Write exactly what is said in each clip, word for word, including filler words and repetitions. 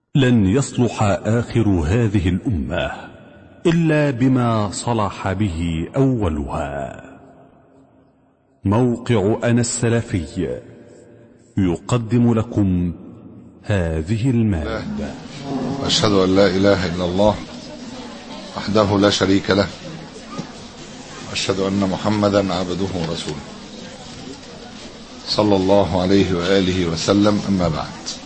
لن يصلح آخر هذه الأمة إلا بما صلح به أولها. موقع أنا السلفي يقدم لكم هذه المادة. أشهد أن لا إله إلا الله وحده لا شريك له، وأشهد أن محمدا عبده ورسوله صلى الله عليه وآله وسلم. أما بعد،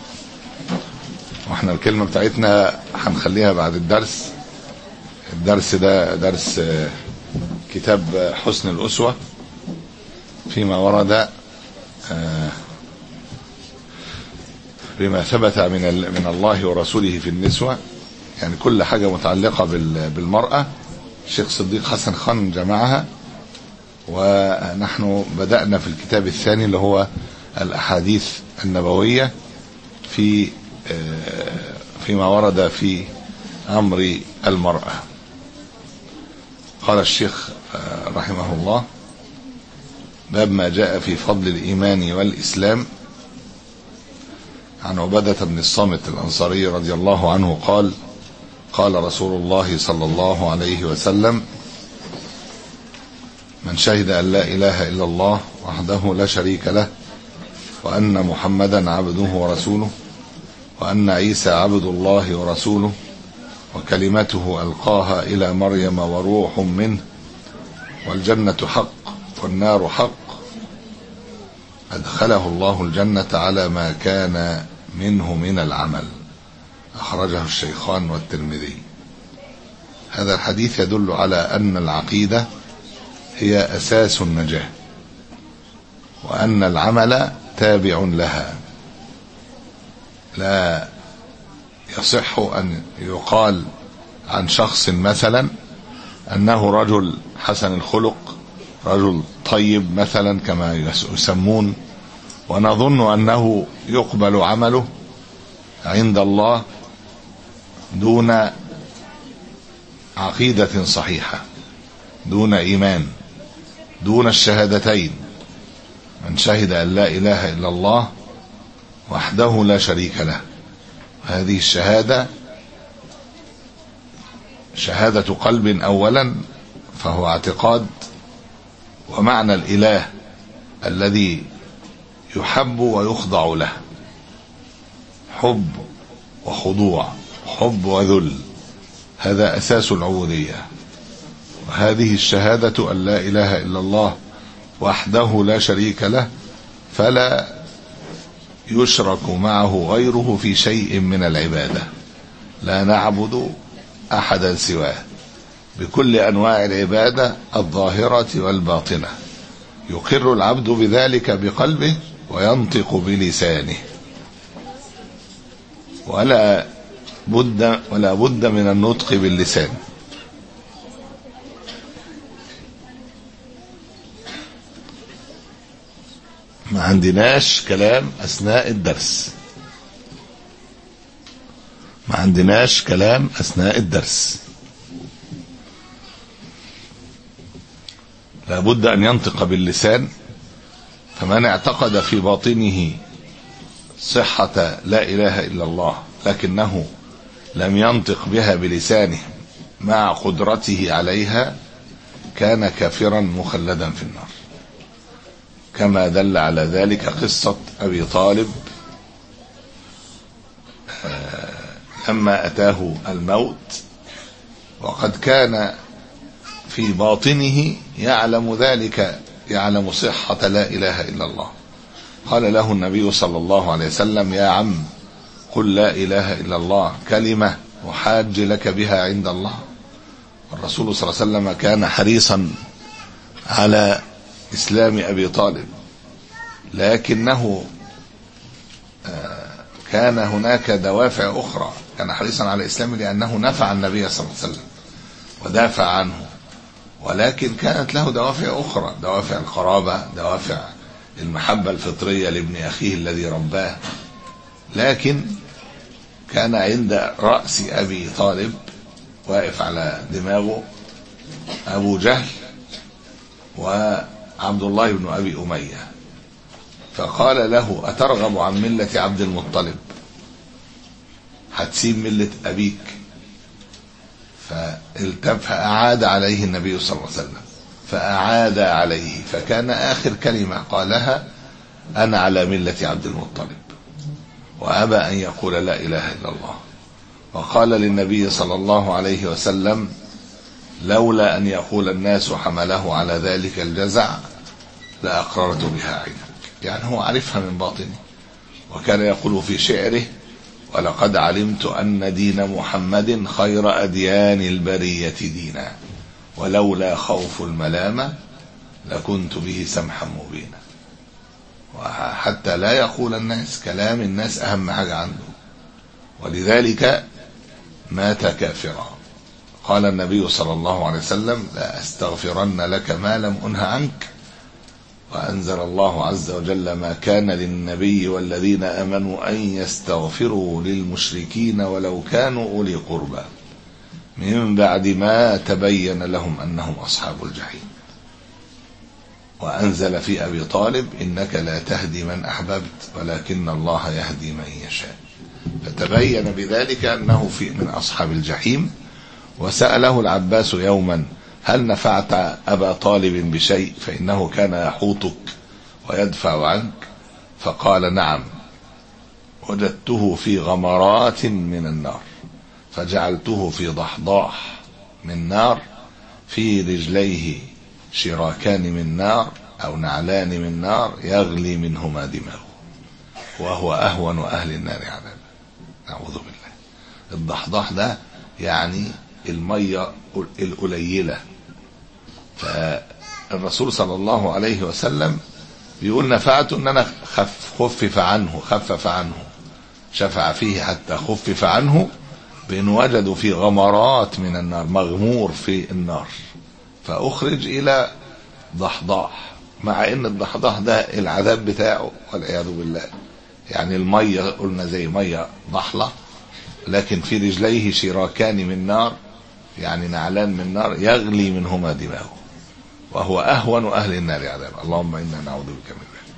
واحنا الكلمة بتاعتنا هنخليها بعد الدرس. الدرس ده درس كتاب حسن الأسوة فيما ورد بما ثبت من من الله ورسوله في النسوة، يعني كل حاجة متعلقة بالمرأة. الشيخ صديق حسن خان جمعها، ونحن بدأنا في الكتاب الثاني اللي هو الأحاديث النبوية في فيما ورد في أمر المرأة. قال الشيخ رحمه الله: باب ما جاء في فضل الإيمان والإسلام. عن عبادة بن الصامت الأنصاري رضي الله عنه قال: قال رسول الله صلى الله عليه وسلم: من شهد أن لا إله إلا الله وحده لا شريك له، وأن محمدا عبده ورسوله، وأن عيسى عبد الله ورسوله، وكلمته ألقاها إلى مريم وروح منه، والجنة حق والنار حق، أدخله الله الجنة على ما كان منه من العمل. أخرجه الشيخان والترمذي. هذا الحديث يدل على أن العقيدة هي أساس النجاة، وأن العمل تابع لها. لا يصح أن يقال عن شخص مثلا أنه رجل حسن الخلق، رجل طيب مثلا كما يسمون، ونظن أنه يقبل عمله عند الله دون عقيدة صحيحة، دون إيمان، دون الشهادتين. من شهد أن لا إله إلا الله وحده لا شريك له، هذه الشهادة شهادة قلب أولا، فهو اعتقاد ومعنى الإله الذي يحب ويخضع له، حب وخضوع، حب وذل، هذا أساس العبودية. وهذه الشهادة أن لا إله إلا الله وحده لا شريك له، فلا يشرك معه غيره في شيء من العبادة. لا نعبد أحدا سواه بكل أنواع العبادة الظاهرة والباطنة. يقر العبد بذلك بقلبه وينطق بلسانه، ولا بد ولا بد من النطق باللسان. ما عندناش كلام أثناء الدرس، ما عندناش كلام أثناء الدرس. لا بد أن ينطق باللسان. فمن اعتقد في باطنه صحة لا إله إلا الله لكنه لم ينطق بها بلسانه مع قدرته عليها، كان كافرا مخلدا في النار، كما دل على ذلك قصة أبي طالب لما أتاه الموت، وقد كان في باطنه يعلم ذلك، يعلم صحة لا إله إلا الله. قال له النبي صلى الله عليه وسلم: يا عم قل لا إله إلا الله كلمة أحاج لك بها عند الله. الرسول صلى الله عليه وسلم كان حريصا على إسلام أبي طالب، لكنه كان هناك دوافع أخرى. كان حريصا على إسلامه لأنه نفع النبي صلى الله عليه وسلم ودافع عنه، ولكن كانت له دوافع أخرى، دوافع القرابة، دوافع المحبة الفطرية لابن أخيه الذي رباه. لكن كان عند رأس أبي طالب واقف على دماغه أبو جهل وعبد الله بن أبي أمية، فقال له: أترغب عن ملة عبد المطلب؟ هتسيب ملة أبيك. فأعاد عليه النبي صلى الله عليه وسلم، فأعاد عليه، فكان آخر كلمة قالها: أنا على ملة عبد المطلب. وأبى أن يقول لا إله إلا الله. وقال للنبي صلى الله عليه وسلم: لولا أن يقول الناس حمله على ذلك الجزع لأقررت بها عينك. يعني هو عرفها من باطنه. وكان يقول في شعره: ولقد علمت أن دين محمد خير أديان البرية دينا، ولولا خوف الملامة لكنت به سمحا مبينا. وحتى لا يقول الناس كلام الناس أهم حاجة عنده، ولذلك مات كافرا. قال النبي صلى الله عليه وسلم: لا أستغفرن لك ما لم أنه عنك. وأنزل الله عز وجل: ما كان للنبي والذين آمنوا أن يستغفروا للمشركين ولو كانوا أولي قربى من بعد ما تبين لهم أنهم أصحاب الجحيم. وأنزل في أبي طالب: إنك لا تهدي من أحببت ولكن الله يهدي من يشاء. فتبين بذلك أنه في من أصحاب الجحيم. وسأله العباس يوما: هل نفعت أبا طالب بشيء فإنه كان يحوطك ويدفع عنك؟ فقال: نعم، وجدته في غمرات من النار فجعلته في ضحضاح من نار، في رجليه شراكان من نار أو نعلان من نار يغلي منهما دماغه، وهو أهون أهل النار عذابا. أعوذ بالله. الضحضاح ده يعني المية القليلة. فالرسول صلى الله عليه وسلم بيقول: نفعته ان انا خف خفف عنه خفف عنه شفع فيه حتى خفف عنه، بأن وجدوا في غمرات من النار، مغمور في النار، فأخرج إلى ضحضاح. مع ان الضحضاح ده العذاب بتاعه والعياذ بالله، يعني المية قلنا زي مية ضحلة، لكن في رجليه شراكان من نار، يعني نعلان من نار يغلي منهما دماغه، وهو أهون أهل النار عذابا. اللهم إنا نعوذ بك من ذلك.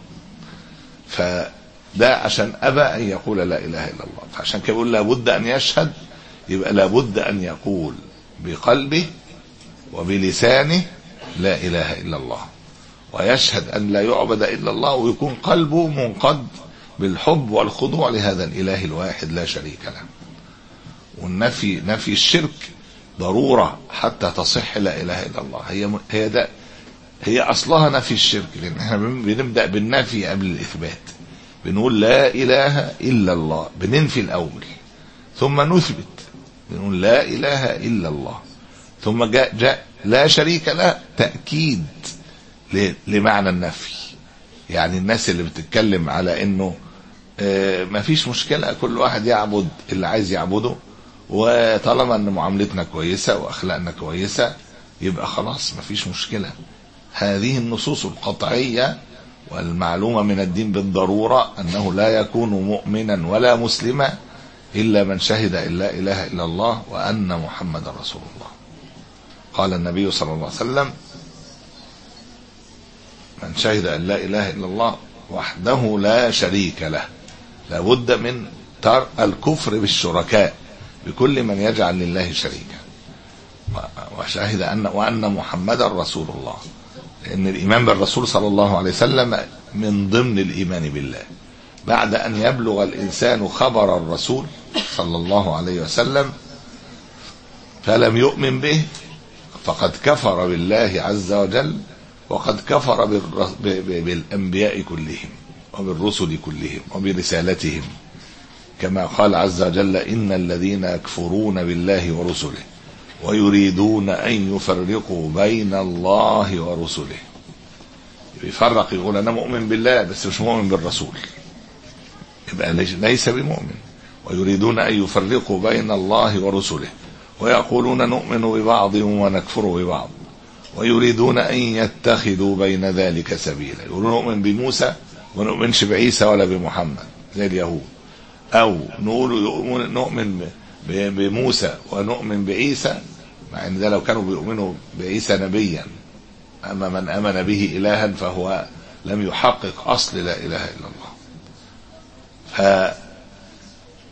فده عشان أبى أن يقول لا إله إلا الله. فعشان كده يقول لابد أن يشهد، يبقى لابد أن يقول بقلبه وبلسانه لا إله إلا الله، ويشهد أن لا يعبد إلا الله، ويكون قلبه منقد بالحب والخضوع لهذا الإله الواحد لا شريك له. والنفي نفي الشرك ضرورة حتى تصح لا إله إلا الله. هي هي ده هي أصلها نفي الشرك، لأن احنا بنبدأ بالنفي قبل الإثبات. بنقول لا إله إلا الله، بننفي الأول ثم نثبت، بنقول لا إله إلا الله، ثم جاء, جاء لا شريك له، تأكيد لمعنى النفي. يعني الناس اللي بتتكلم على إنه اه ما فيش مشكلة كل واحد يعبد اللي عايز يعبده، وطالما ان معاملتنا كويسة واخلاقنا كويسة يبقى خلاص مفيش مشكلة. هذه النصوص القطعية والمعلومة من الدين بالضرورة أنه لا يكون مؤمنا ولا مسلما إلا من شهد أن لا إله إلا الله وأن محمد رسول الله. قال النبي صلى الله عليه وسلم: من شهد أن لا إله إلا الله وحده لا شريك له. لابد من ترك الكفر بالشركاء، بكل من يجعل لله شريكا، وشاهد أن وأن محمدا رسول الله. لأن الإيمان بالرسول صلى الله عليه وسلم من ضمن الإيمان بالله. بعد أن يبلغ الإنسان خبر الرسول صلى الله عليه وسلم فلم يؤمن به فقد كفر بالله عز وجل، وقد كفر بالأنبياء كلهم وبالرسل كلهم وبرسالتهم، كما قال عز وجل: إن الذين يكفرون بالله ورسله ويريدون أن يفرقوا بين الله ورسله. يفرق، يقول أنا مؤمن بالله بس مش مؤمن بالرسول، يبقى ليس بمؤمن. ويريدون أن يفرقوا بين الله ورسله ويقولون نؤمن ببعض ونكفر ببعض ويريدون أن يتخذوا بين ذلك سبيلا. يقولون نؤمن بموسى ونؤمنش بعيسى ولا بمحمد زي اليهود، أو نقول نؤمن بموسى ونؤمن بعيسى، مع ان ده لو كانوا بيؤمنوا بعيسى نبيا، اما من امن به الها فهو لم يحقق اصل لا اله الا الله.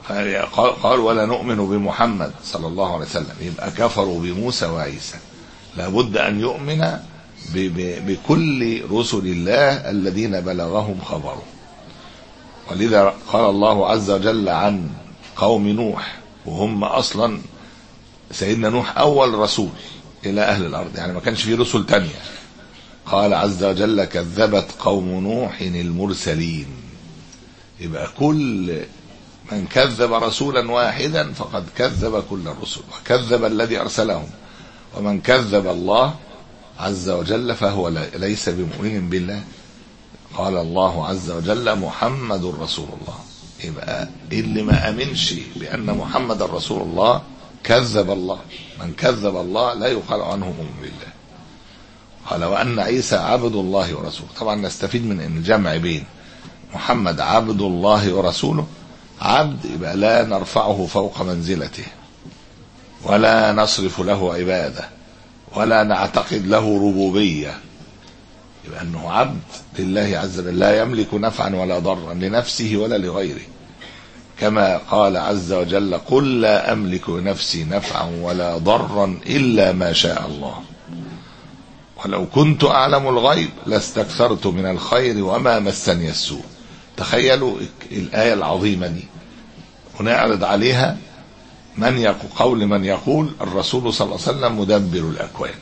قال ولا نؤمن بمحمد صلى الله عليه وسلم، يبقى كفروا بموسى وعيسى. لابد أن يؤمن بكل رسل الله الذين بلغهم خبره. ولذا قال الله عز وجل عن قوم نوح، وهم أصلا سيدنا نوح أول رسول إلى أهل الأرض، يعني ما كانش فيه رسل تانية. قال عز وجل كذبت قوم نوح المرسلين. يبقى كل من كذب رسولا واحدا فقد كذب كل الرسل وكذب الذي أرسلهم، ومن كذب الله عز وجل فهو ليس بمؤمن بالله. قال الله عز وجل محمد رسول الله. يبقى اللي ما أمنش بأن محمد رسول الله كذب الله. من كذب الله لا يقال عنه مؤمن بالله. قال وأن عيسى عبد الله ورسوله. طبعا نستفيد من أن الجمع بين محمد عبد الله ورسوله، عبد يبقى لا نرفعه فوق منزلته ولا نصرف له عبادة ولا نعتقد له ربوبية، يبقى أنه عبد لله عز وجل لا يملك نفعا ولا ضرا لنفسه ولا لغيره، كما قال عز وجل قل لا أملك لنفسي نفعا ولا ضرا إلا ما شاء الله ولو كنت أعلم الغيب لاستكثرت من الخير وما مسني السوء. تخيلوا الآية العظيمة دي ونعرض عليها من يقول قول من يقول الرسول صلى الله عليه وسلم مدبر الأكوان،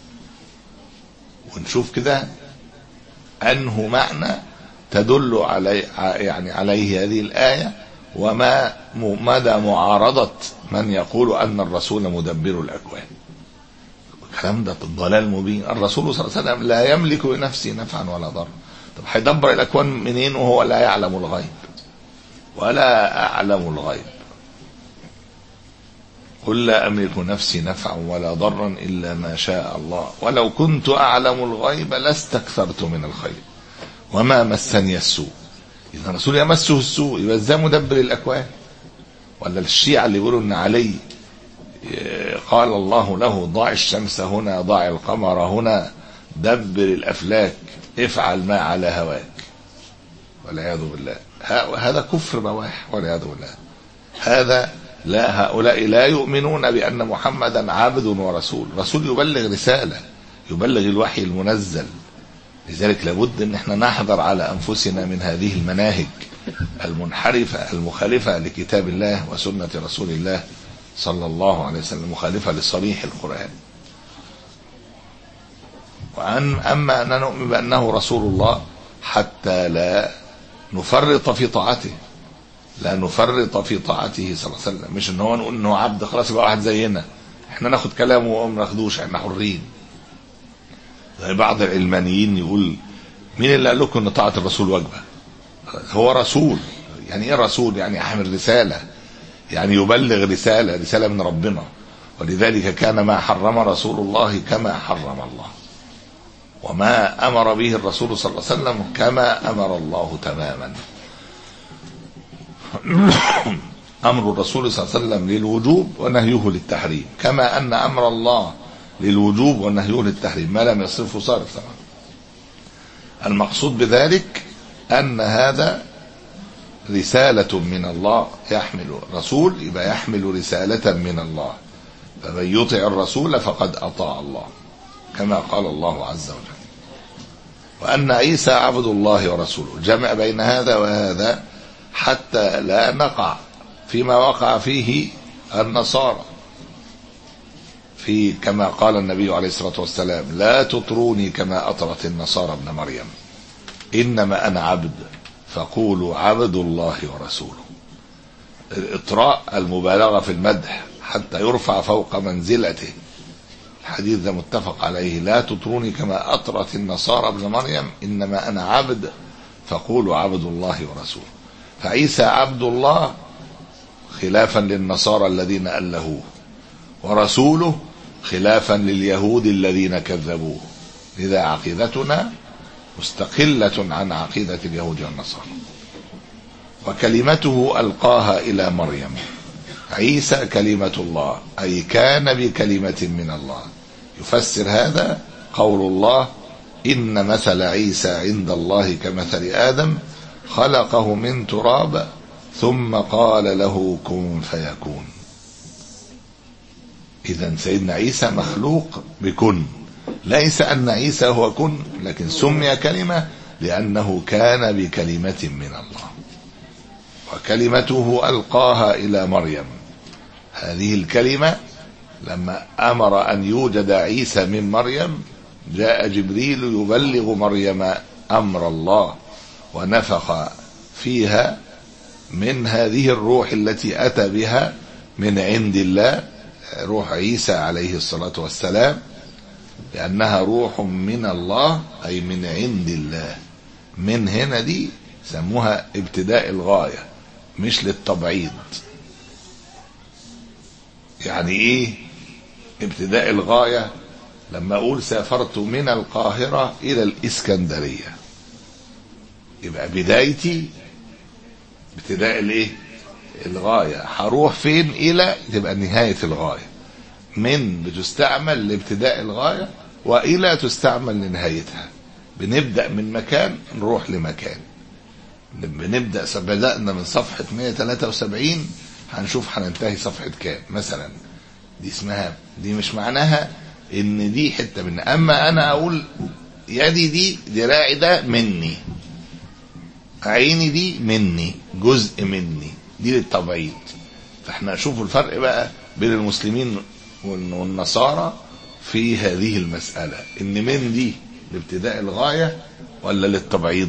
ونشوف كده أنه معنى تدل علي يعني عليه هذه الآية، وما مدى معارضة من يقول أن الرسول مدبر الأكوان. الكلام ده الضلال مبين. الرسول صلى الله عليه وسلم لا يملك لنفسه نفعا ولا ضرا. طب هيدبر الأكوان منين وهو لا يعلم الغيب؟ ولا أعلم الغيب. قل لا أملك نفسي نفعا ولا ضرا إلا ما شاء الله ولو كنت أعلم الغيب لاستكثرت من الخير وما مسني السوء. إذا الرسول يمسه السوء يبقى ازاي مدبر الأكوان؟ ولا الشيعة اللي يقولوا إن علي قال الله له ضع الشمس هنا ضع القمر هنا دبر الأفلاك افعل ما على هواك، والعياذ بالله. هذا كفر بواح والعياذ بالله. هذا لا هؤلاء لا يؤمنون بأن محمدا عبد ورسول، رسول يبلغ رسالة، يبلغ الوحي المنزل. لذلك لابد ان احنا نحذر على انفسنا من هذه المناهج المنحرفة المخالفة لكتاب الله وسنة رسول الله صلى الله عليه وسلم، مخالفة لصريح القرآن. وأن أما أننا نؤمن بأنه رسول الله حتى لا نفرط في طاعته، لا نفرط في طاعته صلى الله عليه وسلم. مش ان هو نقول انه عبد خلاص يبقى واحد زينا، احنا ناخد كلامه وما ناخدوش، احنا حرين. زي بعض العلمانيين يقول مين اللي قال لكم ان طاعة الرسول واجبة؟ هو رسول. يعني ايه رسول؟ يعني يحمل رسالة، يعني يبلغ رسالة، رسالة من ربنا. ولذلك كان ما حرم رسول الله كما حرم الله، وما أمر به الرسول صلى الله عليه وسلم كما أمر الله تماما. أمر الرسول صلى الله عليه وسلم للوجوب ونهيه للتحريم، كما أن أمر الله للوجوب ونهيه للتحريم، ما لم يصرفه صارف طبعا. المقصود بذلك أن هذا رسالة من الله، يحمل رسول يبقى يحمل رسالة من الله، فمن يطع الرسول فقد أطاع الله كما قال الله عز وجل. وأن عيسى عبد الله ورسوله، جمع بين هذا وهذا حتى لا نقع فيما وقع فيه النصارى، في كما قال النبي عليه الصلاة والسلام لا تطروني كما أطرت النصارى ابن مريم إنما أنا عبد فقولوا عبد الله ورسوله. الإطراء المبالغة في المدح حتى يرفع فوق منزلته. الحديث ده متفق عليه، لا تطروني كما أطرت النصارى ابن مريم إنما أنا عبد فقولوا عبد الله ورسوله. فعيسى عبد الله خلافا للنصارى الذين ألهوه، ورسوله خلافا لليهود الذين كذبوه. لذا عقيدتنا مستقلة عن عقيدة اليهود والنصارى. وكلمته ألقاها إلى مريم، عيسى كلمة الله أي كان بكلمة من الله. يفسر هذا قول الله إن مثل عيسى عند الله كمثل آدم خلقه من تراب ثم قال له كن فيكون. إذن سيدنا عيسى مخلوق بكن، ليس أن عيسى هو كن، لكن سمي كلمة لأنه كان بكلمة من الله، وكلمته ألقاها إلى مريم. هذه الكلمة لما أمر أن يوجد عيسى من مريم، جاء جبريل يبلغ مريم أمر الله، ونفخ فيها من هذه الروح التي أتى بها من عند الله، روح عيسى عليه الصلاة والسلام، لأنها روح من الله أي من عند الله. من هنا دي سموها ابتداء الغاية مش للتبعيض. يعني ايه ابتداء الغاية؟ لما اقول سافرت من القاهرة الى الاسكندرية، يبقى بدايتي ابتداء الايه الغاية. هروح فين؟ الى تبقى نهاية الغاية. من بتستعمل لابتداء الغاية، والى تستعمل لنهايتها. بنبدأ من مكان نروح لمكان. بنبدأ بدأنا من صفحة مئة وثلاثة وسبعين، هنشوف هننتهي صفحة كام مثلا. دي اسمها، دي مش معناها ان دي حتة من، اما انا اقول يدي دي، دراعي ده مني، عيني دي مني، جزء مني، دي للتبعيض. فاحنا شوفوا الفرق بقى بين المسلمين والنصارى في هذه المسألة، ان من دي لابتداء الغاية ولا للتبعيض؟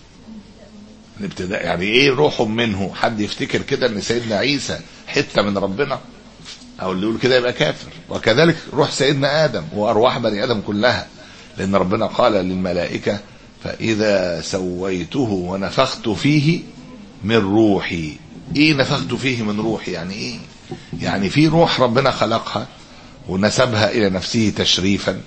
الابتداء يعني ايه روح منه؟ حد يفتكر كده ان سيدنا عيسى حتة من ربنا؟ او اللي يقول كده يبقى كافر. وكذلك روح سيدنا آدم وارواح بني آدم كلها، لان ربنا قال للملائكة فإذا سويته ونفخت فيه من روحي. ايه نفخت فيه من روحي يعني ايه؟ يعني في روح ربنا خلقها ونسبها الى نفسه تشريفا،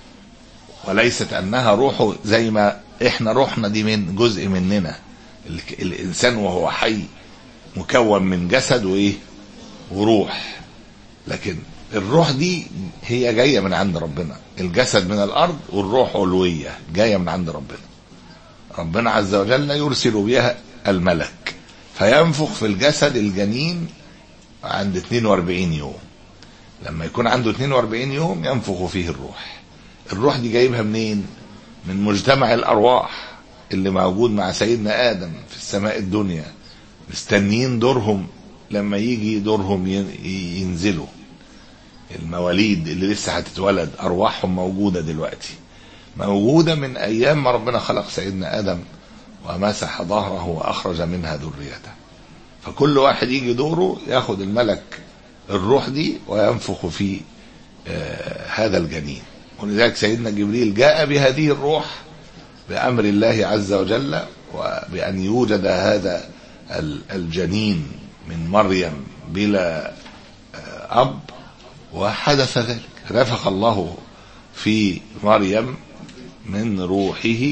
وليست انها روحه زي ما احنا روحنا دي من جزء مننا. الانسان وهو حي مكون من جسد وايه وروح، لكن الروح دي هي جايه من عند ربنا. الجسد من الارض والروح علويه جايه من عند ربنا. ربنا عز وجل يرسل بها الملك فينفخ في الجسد الجنين عند اثنين وأربعين يوم. لما يكون عنده اثنين وأربعين يوم ينفخ فيه الروح. الروح دي جايبها منين؟ من مجتمع الارواح اللي موجود مع سيدنا آدم في السماء الدنيا، مستنيين دورهم لما يجي دورهم ينزلوا. المواليد اللي لسه هتتولد أرواحهم موجودة دلوقتي، موجودة من أيام ما ربنا خلق سيدنا آدم ومسح ظهره وأخرج منها ذريته. فكل واحد يجي دوره ياخد الملك الروح دي وينفخ في آه هذا الجنين. ولذلك سيدنا جبريل جاء بهذه الروح بأمر الله عز وجل، وبأن يوجد هذا الجنين من مريم بلا أب، وحدث ذلك. نفخ الله في مريم من روحه،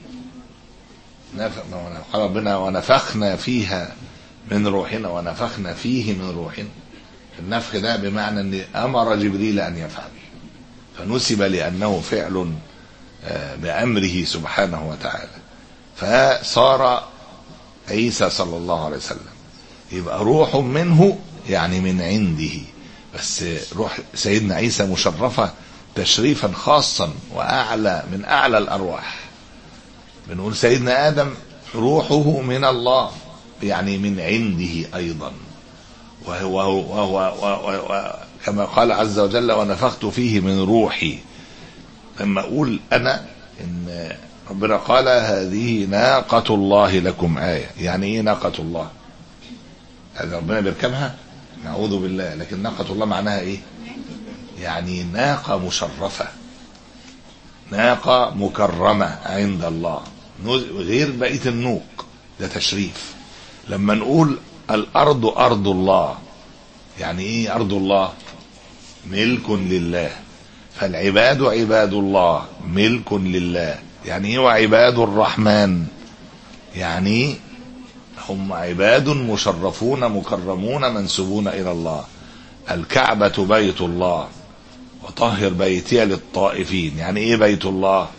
قال ربنا ونفخنا فيها من روحنا ونفخنا فيه من روحنا. النفخ ده بمعنى أن أمر جبريل أن يفعل، فنسب لأنه فعل بأمره سبحانه وتعالى. فصار عيسى صلى الله عليه وسلم يبقى روح منه، يعني من عنده. بس روح سيدنا عيسى مشرفة تشريفا خاصا وأعلى من أعلى الأرواح. بنقول سيدنا آدم روحه من الله، يعني من عنده أيضا، وهو, وهو, وهو, وهو كما قال عز وجل ونفخت فيه من روحي. لما أقول أنا إن ربنا قال هذه ناقة الله لكم آية، يعني إيه ناقة الله؟ هذا ربنا بيركبها؟ نعوذ بالله. لكن ناقة الله معناها إيه؟ يعني ناقة مشرفة، ناقة مكرمة عند الله، غير بقية النوق، ده تشريف. لما نقول الأرض أرض الله، يعني إيه أرض الله؟ ملك لله. فالعباد عباد الله ملك لله. يعني ايه وعباد الرحمن؟ يعني هم عباد مشرفون مكرمون منسوبون الى الله. الكعبة بيت الله وطهر بيتي للطائفين. يعني ايه بيت الله؟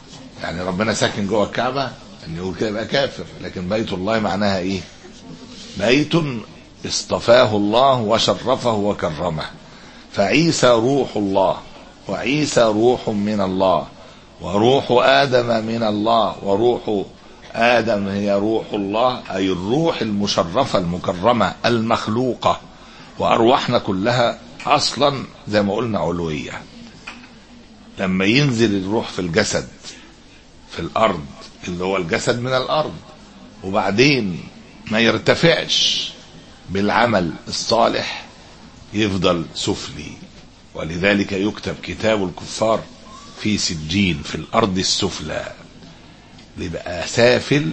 يعني ربنا ساكن جوه الكعبة، اللي يقول كده يبقى كافر. لكن بيت الله معناها ايه؟ بيت اصطفاه الله وشرفه وكرمه. فعيسى روح الله، وعيسى روح من الله، وروح آدم من الله، وروح آدم هي روح الله، أي الروح المشرفة المكرمة المخلوقة. وأرواحنا كلها أصلا زي ما قلنا علوية. لما ينزل الروح في الجسد في الأرض اللي هو الجسد من الأرض، وبعدين ما يرتفعش بالعمل الصالح، يفضل سفلي. ولذلك يكتب كتاب الكفار في سجين في الأرض السفلى، يبقى سافل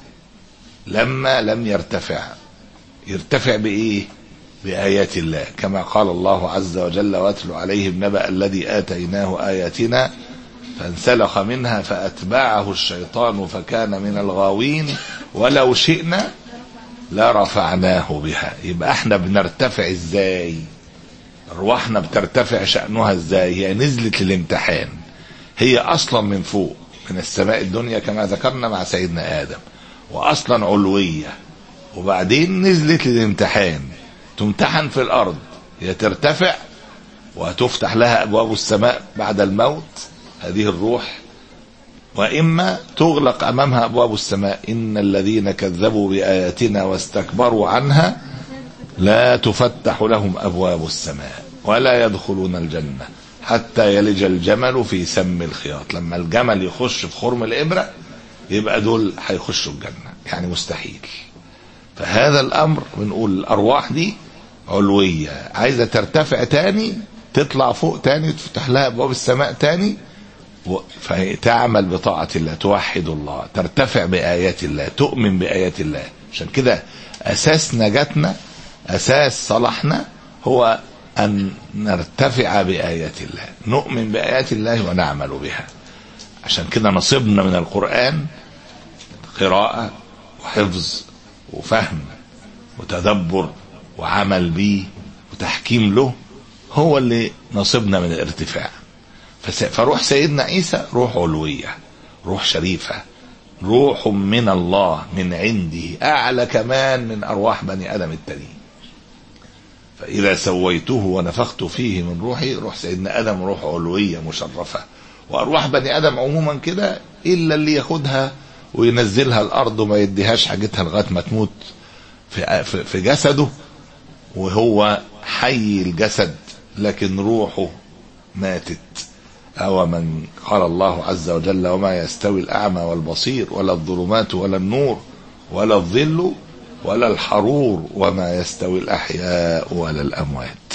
لما لم يرتفع. يرتفع بإيه؟ بآيات الله، كما قال الله عز وجل: واتل عليهم نبأ الذي آتيناه آياتنا فانسلخ منها فأتبعه الشيطان فكان من الغاوين ولو شئنا لرفعناه بها. يبقى احنا بنرتفع ازاي؟ ارواحنا بترتفع شأنها ازاي؟ هي نزلت للامتحان، هي اصلا من فوق من السماء الدنيا كما ذكرنا مع سيدنا آدم، واصلا علوية، وبعدين نزلت للامتحان، تمتحن في الارض، هي ترتفع وتفتح لها ابواب السماء بعد الموت هذه الروح، وإما تغلق أمامها أبواب السماء. إن الذين كذبوا بآياتنا واستكبروا عنها لا تفتح لهم أبواب السماء ولا يدخلون الجنة حتى يلج الجمل في سم الخياط. لما الجمل يخش في خرم الإبرة يبقى دول هيخشوا الجنة، يعني مستحيل. فهذا الأمر بنقول الأرواح دي علوية، عايزة ترتفع تاني، تطلع فوق تاني، تفتح لها أبواب السماء تاني، فتعمل بطاعة الله، توحد الله، ترتفع بآيات الله، تؤمن بآيات الله. عشان كده أساس نجاتنا، أساس صلاحنا هو أن نرتفع بآيات الله، نؤمن بآيات الله ونعمل بها. عشان كده نصيبنا من القرآن قراءة وحفظ وفهم وتدبر وعمل به وتحكيم له، هو اللي نصيبنا من الارتفاع. فروح سيدنا عيسى روح علوية، روح شريفة، روح من الله من عنده، أعلى كمان من أرواح بني آدم التانيين. فإذا سويته ونفخت فيه من روحي، روح سيدنا آدم روح علوية مشرفة. وأرواح بني آدم عموما كده، إلا اللي ياخدها وينزلها الأرض وما يديهاش حاجتها لغاية ما تموت في, في جسده وهو حي الجسد، لكن روحه ماتت. أو من قال الله عز وجل: وما يستوي الأعمى والبصير ولا الظلمات ولا النور ولا الظل ولا الحرور وما يستوي الأحياء ولا الأموات.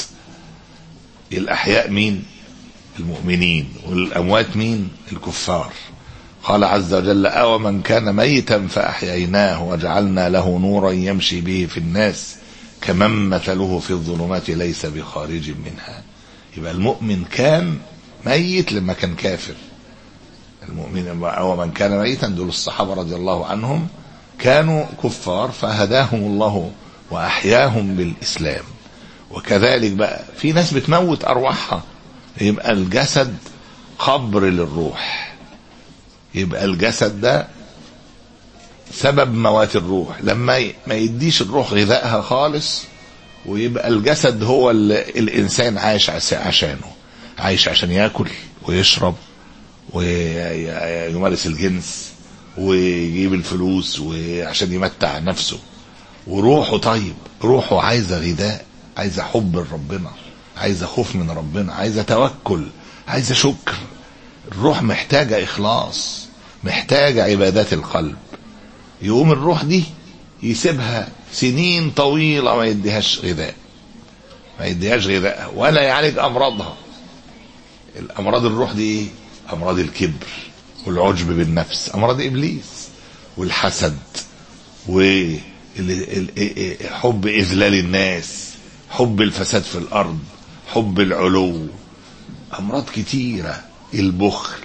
الأحياء مين؟ المؤمنين. والأموات مين؟ الكفار. قال عز وجل: أو من كان ميتا فأحييناه وجعلنا له نورا يمشي به في الناس كمن مثله في الظلمات ليس بخارج منها. يبقى المؤمن كان ميت لما كان كافر. المؤمن أو من كان ميتا، دول الصحابة رضي الله عنهم كانوا كفار فهداهم الله وأحياهم بالإسلام. وكذلك بقى في ناس بتموت أرواحها، يبقى الجسد قبر للروح، يبقى الجسد ده سبب موات الروح، لما ما يديش الروح غذائها خالص، ويبقى الجسد هو الإنسان عايش عشانه، عايش عشان يأكل ويشرب ويمارس الجنس ويجيب الفلوس وعشان يمتع نفسه. وروحه طيب، روحه عايزة غذاء، عايزة حب لربنا، عايزة خوف من ربنا، عايزة توكل، عايزة شكر. الروح محتاجة إخلاص، محتاجة عبادات القلب. يقوم الروح دي يسيبها سنين طويلة ما يديهاش غذاء، ما يديهاش غذاء ولا يعالج أمراضها. الأمراض الروح دي إيه؟ أمراض الكبر والعجب بالنفس، أمراض إبليس، والحسد، وحب إذلال الناس، حب الفساد في الأرض، حب العلو، أمراض كتيرة، البخل،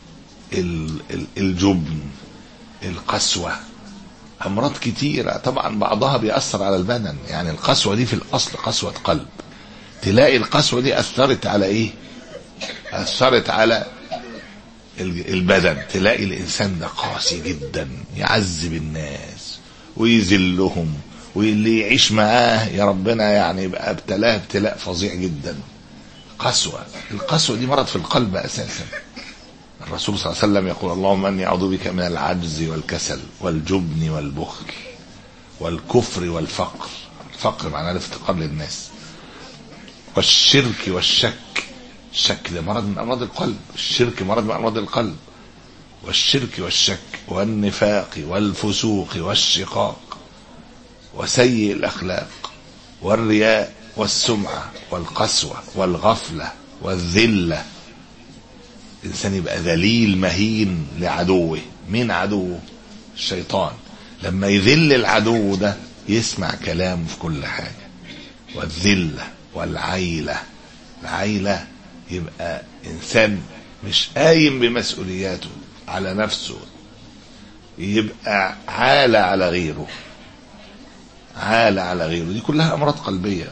الجبن، القسوة، أمراض كتيرة. طبعا بعضها بيأثر على البدن، يعني القسوة دي في الأصل قسوة قلب، تلاقي القسوة دي أثرت على إيه؟ أثرت على البدن، تلاقي الإنسان ده قاسي جدا، يعذب الناس ويذلهم واللي يعيش معاه يا ربنا يعني يبقى ابتلاه ابتلاء فظيع جدا. قسوة، القسوة دي مرض في القلب أساسا. الرسول صلى الله عليه وسلم يقول اللهم أني أعوذ بك من العجز والكسل والجبن والبخل والكفر والفقر. الفقر معناه الافتقار للناس، والشرك والشك. الشك ده مرض من أمراض القلب، الشرك مرض من أمراض القلب. والشرك والشك والنفاق والفسوق والشقاق وسيء الأخلاق والرياء والسمعة والقسوة والغفلة والذلة. الإنسان يبقى ذليل مهين لعدوه. مين عدوه؟ الشيطان. لما يذل العدو ده يسمع كلامه في كل حاجة. والذلة والعيلة. العيلة يبقى إنسان مش قايم بمسؤولياته على نفسه، يبقى عالة على غيره، عالة على غيره. دي كلها أمراض قلبية.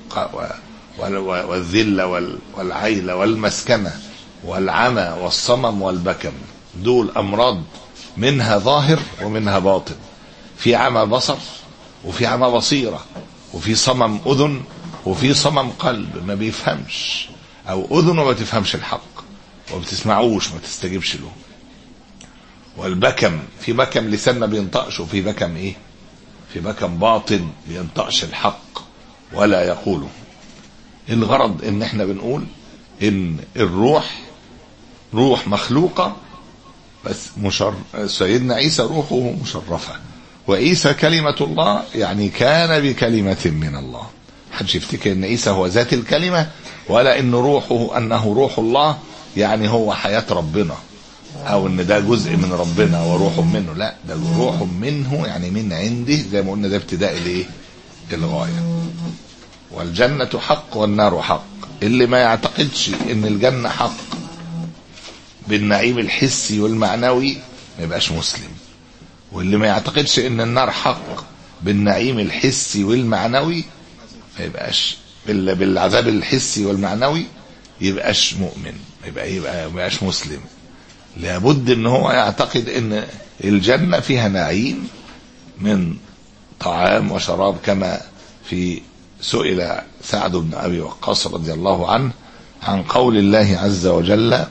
والذلة والعيلة والمسكنة والعمى والصمم والبكم، دول أمراض منها ظاهر ومنها باطن. في عمى بصر، وفي عمى بصيرة، وفي صمم أذن، وفي صمم قلب ما بيفهمش، أو أذن وما تفهمش الحق وما بتسمعوش ما تستجيبش له. والبكم، في بكم لسان ما بينطقش، وفي بكم إيه؟ في بكم باطن بينطقش الحق ولا يقوله. الغرض إن إحنا بنقول إن الروح روح مخلوقة، بس مشر... سيدنا عيسى روحه مشرفة، وعيسى كلمة الله، يعني كان بكلمة من الله. حدش يفتكر ان عيسى هو ذات الكلمة، ولا ان روحه انه روح الله يعني هو حياة ربنا، او ان ده جزء من ربنا وروح منه. لا، ده روح منه يعني من عنده، زي ما قلنا ده ابتداء الايه؟ الغاية. والجنة حق والنار حق. اللي ما يعتقدش ان الجنة حق بالنعيم الحسي والمعنوي ما يبقاش مسلم، واللي ما يعتقدش ان النار حق بالنعيم الحسي والمعنوي ما يبقاش بالعذاب الحسي والمعنوي يبقاش مؤمن، يبقى يبقى ما يبقاش مسلم. لابد ان هو يعتقد ان الجنة فيها نعيم من طعام وشراب، كما في سئل سعد بن ابي وقاص رضي الله عنه عن قول الله عز وجل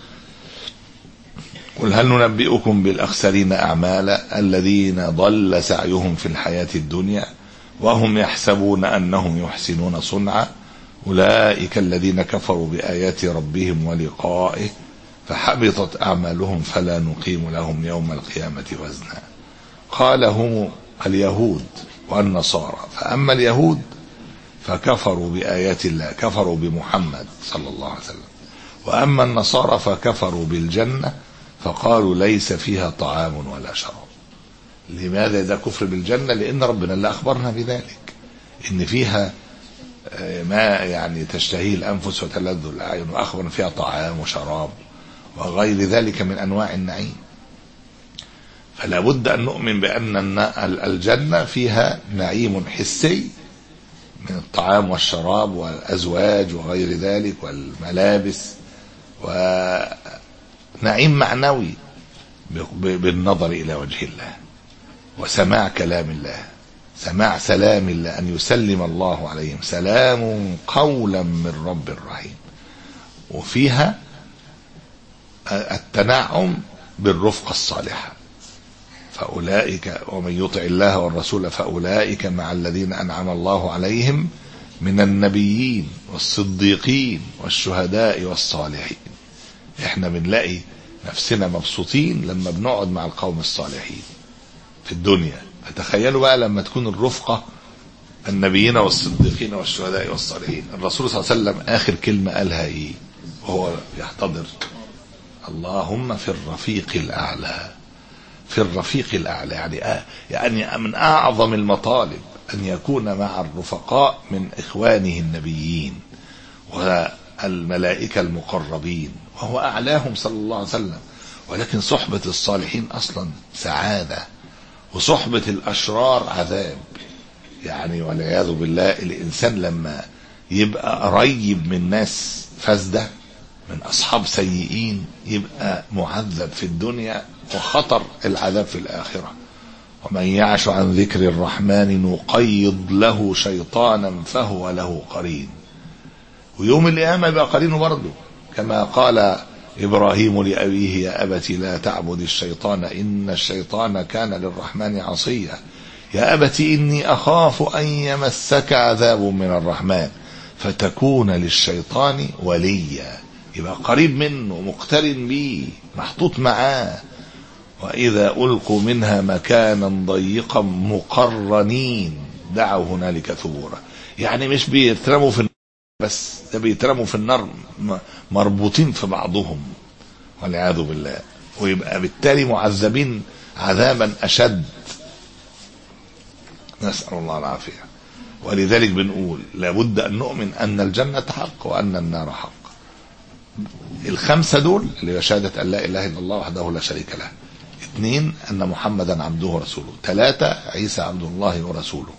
قل هل ننبئكم بالأخسرين أعمالا الذين ضل سعيهم في الحياة الدنيا وهم يحسبون أنهم يحسنون صنعا أولئك الذين كفروا بآيات ربهم ولقائه فحبطت أعمالهم فلا نقيم لهم يوم القيامة وزنا. قال هم اليهود والنصارى. فأما اليهود فكفروا بآيات الله، كفروا بمحمد صلى الله عليه وسلم. وأما النصارى فكفروا بالجنة فقالوا ليس فيها طعام ولا شراب. لماذا ده كفر بالجنة؟ لأن ربنا اللي أخبرنا بذلك، إن فيها ما يعني تشتهيه الأنفس وتلذ الأعين، وأخبرنا فيها طعام وشراب وغير ذلك من أنواع النعيم. فلا بد أن نؤمن بأن الجنة فيها نعيم حسي من الطعام والشراب والأزواج وغير ذلك والملابس، ونعيم معنوي بالنظر إلى وجه الله وسماع كلام الله، سماع سلام الله، أن يسلم الله عليهم سلام قولا من رب رحيم. وفيها التنعم بالرفقة الصالحة، فأولئك ومن يطع الله والرسول فأولئك مع الذين أنعم الله عليهم من النبيين والصديقين والشهداء والصالحين. احنا بنلاقي نفسنا مبسوطين لما بنقعد مع القوم الصالحين في الدنيا. فتخيلوا بقى لما تكون الرفقة النبيين والصديقين والشهداء والصالحين. الرسول صلى الله عليه وسلم آخر كلمة قالها ايه وهو يحتضر؟ اللهم في الرفيق الأعلى. في الرفيق الأعلى يعني آه يعني من أعظم المطالب أن يكون مع الرفقاء من إخوانه النبيين والملائكة المقربين، وهو أعلاهم صلى الله عليه وسلم. ولكن صحبة الصالحين أصلا سعادة، وصحبة الأشرار عذاب. يعني والعياذ بالله الإنسان لما يبقى قريب من ناس فاسدة، من أصحاب سيئين، يبقى معذب في الدنيا وخطر العذاب في الآخرة. ومن يعش عن ذكر الرحمن نقيض له شيطانا فهو له قرين. ويوم القيامة يبقى قرينه برضه، كما قال إبراهيم لأبيه يا أبت لا تعبد الشيطان إن الشيطان كان للرحمن عصيا يا أبت إني أخاف أن يمسك عذاب من الرحمن فتكون للشيطان وليا. يبقى قريب منه، مقترن به، محطوط معاه. وإذا ألقوا منها مكانا ضيقا مقرنين دعوا هنالك ثبورا. يعني مش بيترموا في النار بس، ده بيترموا في النار مربوطين في بعضهم والعياذ بالله، ويبقى بالتالي معذبين عذابا أشد، نسأل الله العافية. ولذلك بنقول لابد أن نؤمن أن الجنة حق وأن النار حق. الخمسة دول اللي بشهادة أن لا إله إلا الله وحده لا شريك له. اثنين أن محمدا عبده ورسوله. ثلاثة عيسى عبد الله ورسوله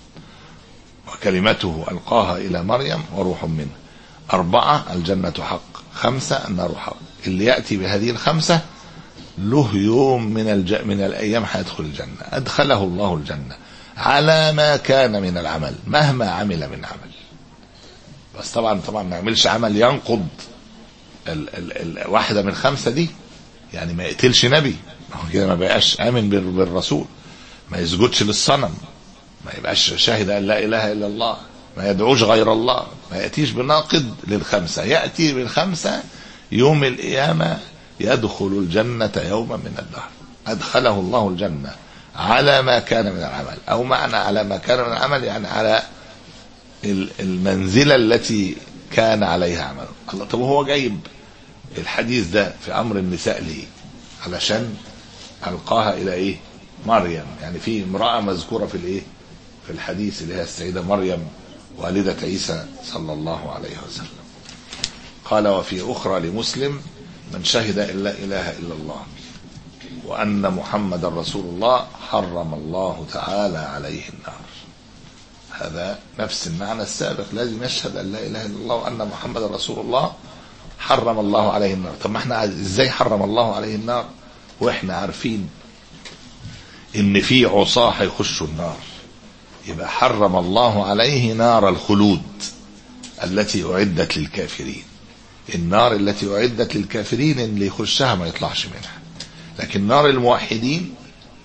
وكلمته ألقاها إلى مريم وروح منه. أربعة الجنة حق. خمسة النار حق. اللي يأتي بهذه الخمسة له يوم من الج... من الأيام هيدخل الجنة، أدخله الله الجنة على ما كان من العمل، مهما عمل من عمل. بس طبعا طبعا ما يعملش عمل ينقض ال... ال... ال... واحدة من خمسة دي، يعني ما يقتلش نبي، هو كده ما بقاش آمن بالرسول، ما يسجدش للصنم، ما يبقاش شاهد أن لا إله إلا الله، ما يدعوش غير الله، ما يأتيش بناقض للخمسة. يأتي بالخمسة يوم القيامة يدخل الجنة يوما من الدهر، أدخله الله الجنة على ما كان من العمل. أو معنى على ما كان من العمل يعني على المنزلة التي كان عليها عمله. الله، طب هو جايب الحديث ده في أمر النساء ليه؟ علشان ألقاها إلى إيه؟ مريم. يعني في امرأة مذكورة في الإيه؟ في الحديث اللي هي السيدة مريم والدة عيسى صلى الله عليه وسلم. قال وفي أخرى لمسلم من شهد أن لا إله إلا الله وأن محمد رسول الله حرم الله تعالى عليه النار. هذا نفس المعنى السابق، لازم يشهد أن لا إله إلا الله وأن محمد رسول الله حرم الله عليه النار. طب ما احنا ازاي حرم الله عليه النار واحنا عارفين ان في عصاة هيخشوا النار؟ يبقى حرم الله عليه نار الخلود التي أعدت للكافرين. النار التي أعدت للكافرين اللي يخشها ما يطلعش منها. لكن نار الموحدين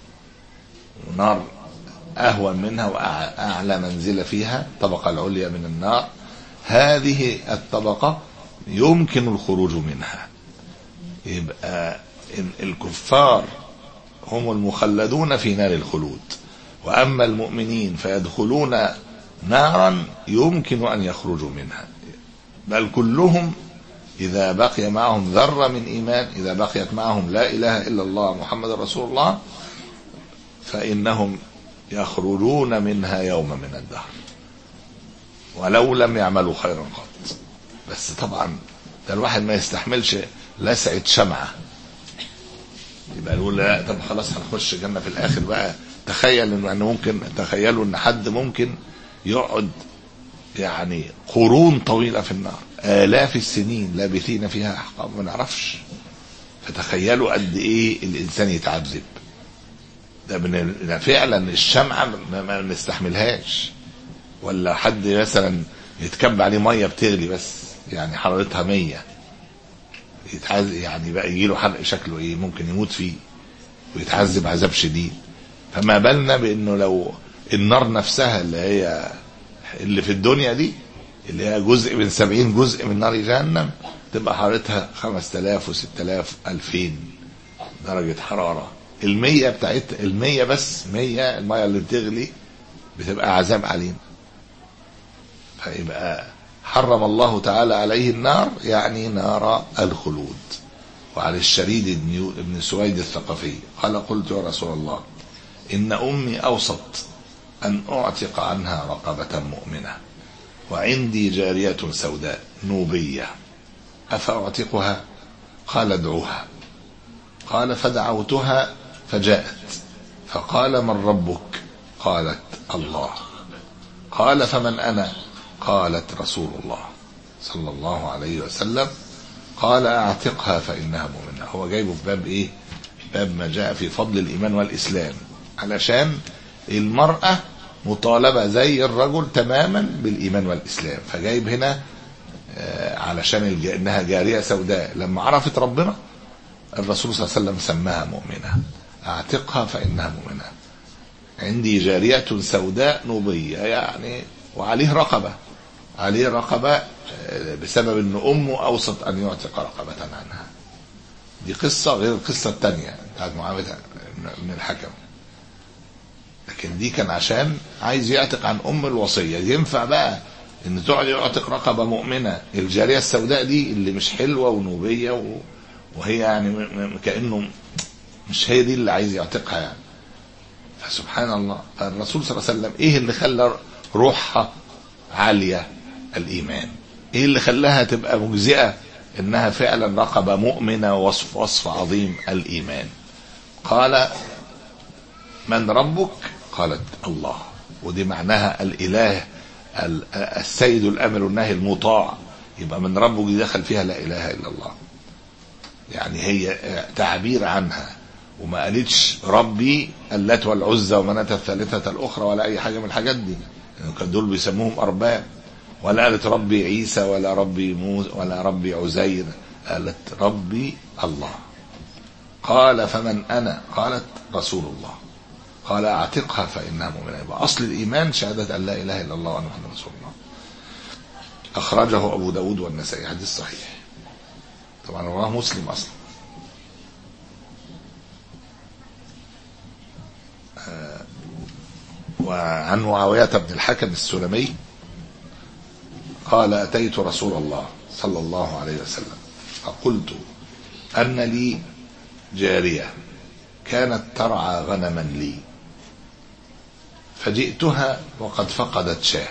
نار أهون منها وأعلى منزلة فيها، الطبقة العليا من النار، هذه الطبقة يمكن الخروج منها. يبقى الكفار هم المخلدون في نار الخلود، وأما المؤمنين فيدخلون نارا يمكن أن يخرجوا منها، بل كلهم إذا بقي معهم ذرة من إيمان، إذا بقيت معهم لا إله إلا الله محمد رسول الله، فإنهم يخرجون منها يوم من الدهر ولو لم يعملوا خيرا قط. بس طبعا ده الواحد ما يستحملش لسعة شمعة، يبقى يقول لا طب خلاص هنخش جنة في الآخر بقى. تخيل انه ممكن، تخيلوا ان حد ممكن يقعد يعني قرون طويلة في النار، آلاف السنين لابثين فيها أحقاب ما نعرفش. فتخيلوا قد ايه الانسان يتعذب. ده من فعلا الشمعة ما نستحملهاش، ولا حد مثلا يتكب عليه مية بتغلي بس يعني حرارتها مية يتعذب، يعني بقى يجيله حرق شكله ايه، ممكن يموت فيه ويتعذب عذاب شديد. فما بالنا بانه لو النار نفسها اللي هي اللي في الدنيا دي اللي هي جزء من سبعين جزء من نار جهنم تبقى حرارتها خمس تلاف وست تلاف ألفين درجة حرارة. المية بتاعت المية بس مية المية اللي بتغلي بتبقى عذاب علينا. فيبقى حرم الله تعالى عليه النار يعني نار الخلود. وعلى الشريد بن سويد الثقفي قال قلت يا رسول الله إن أمي أوصت أن أعتق عنها رقبة مؤمنة وعندي جارية سوداء نوبية أفأعتقها؟ قال ادعوها. قال فدعوتها فجاءت فقال من ربك؟ قالت الله. قال فمن أنا؟ قالت رسول الله صلى الله عليه وسلم. قال اعتقها فإنها مؤمنة. هو جايبه في باب إيه؟ باب ما جاء في فضل الإيمان والإسلام. علشان المرأة مطالبة زي الرجل تماما بالإيمان والإسلام. فجايب هنا علشان انها جارية سوداء، لما عرفت ربنا الرسول صلى الله عليه وسلم سماها مؤمنة، اعتقها فإنها مؤمنة. عندي جارية سوداء نوبية يعني وعليه رقبة، عليه رقبة بسبب ان امه اوصت ان يعتق رقبة عنها. دي قصة غير القصة التانية بتاعت معاوية بن الحكم، لكن دي كان عشان عايز يعتق عن ام الوصية. ينفع بقى ان تقعد يعتق رقبة مؤمنة الجارية السوداء دي اللي مش حلوة ونوبية وهي يعني كأنه مش هي دي اللي عايز يعتقها يعني. فسبحان الله، فالرسول صلى الله عليه وسلم ايه اللي خلى روحها عالية؟ الإيمان. ايه اللي خلاها تبقى مجزئة؟ انها فعلا رقبة مؤمنة ووصف وصف عظيم، الإيمان. قال من ربك؟ قالت الله. ودي معناها الإله السيد الأمر الناهي المطاع. يبقى من ربك دي دخل فيها لا إله إلا الله، يعني هي تعبير عنها، وما قالتش ربي اللات والعزى ومناة الثالثة الأخرى ولا أي حاجة من الحاجات دي، يعني كان دول بيسموهم أرباب. ولا قالت ربي عيسى ولا ربي موسى ولا ربي عزير، قالت ربي الله. قال فمن أنا؟ قالت رسول الله. قال اعتقها فإنها مؤمنة. يبقى أصل الإيمان شهادة أن لا إله إلا الله وأن محمد رسول الله. أخرجه أبو داود والنسائي، حديث صحيح. طبعا رواه مسلم أصلا. آه وعن معاوية بن الحكم السلمي قال أتيت رسول الله صلى الله عليه وسلم فقلت أن لي جارية كانت ترعى غنما لي، فجئتها وقد فقدت شاه.